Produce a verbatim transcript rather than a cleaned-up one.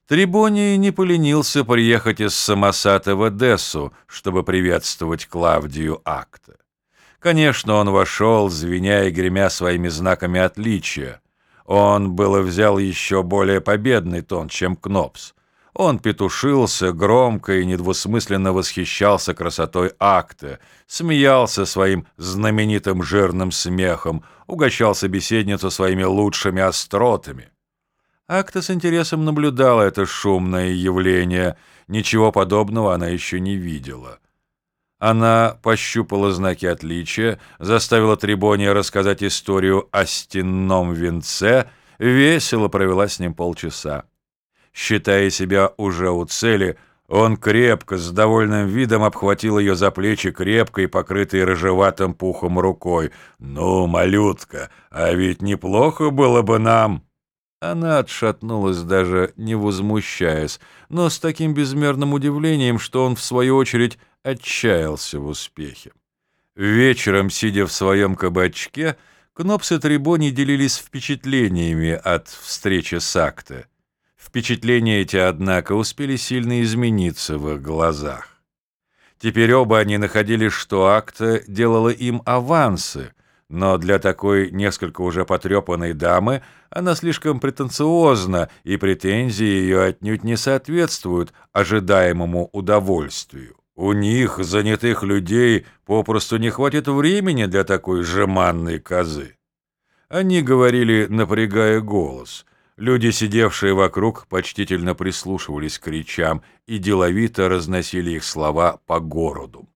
Трибоний не поленился приехать из Самосата в Эдессу, чтобы приветствовать Клавдию Акта. Конечно, он вошел, звеня и гремя своими знаками отличия. Он было взял еще более победный тон, чем Кнопс. Он петушился, громко и недвусмысленно восхищался красотой Акта, смеялся своим знаменитым жирным смехом, угощал собеседницу своими лучшими остротами. Акта с интересом наблюдала это шумное явление, ничего подобного она еще не видела. Она пощупала знаки отличия, заставила Трибония рассказать историю о стенном венце, весело провела с ним полчаса. Считая себя уже у цели, он крепко, с довольным видом обхватил ее за плечи крепкой, покрытой рыжеватым пухом рукой. «Ну, малютка, а ведь неплохо было бы нам!» Она отшатнулась, даже не возмущаясь, но с таким безмерным удивлением, что он, в свою очередь, отчаялся в успехе. Вечером, сидя в своем кабачке, Кнопс и Трибоний делились впечатлениями от встречи с Акта. Впечатления эти, однако, успели сильно измениться в их глазах. Теперь оба они находили, что Акта делала им авансы, но для такой несколько уже потрепанной дамы она слишком претенциозна, и претензии ее отнюдь не соответствуют ожидаемому удовольствию. У них, занятых людей, попросту не хватит времени для такой жеманной козы. Они говорили, напрягая голос. Люди, сидевшие вокруг, почтительно прислушивались к речам и деловито разносили их слова по городу.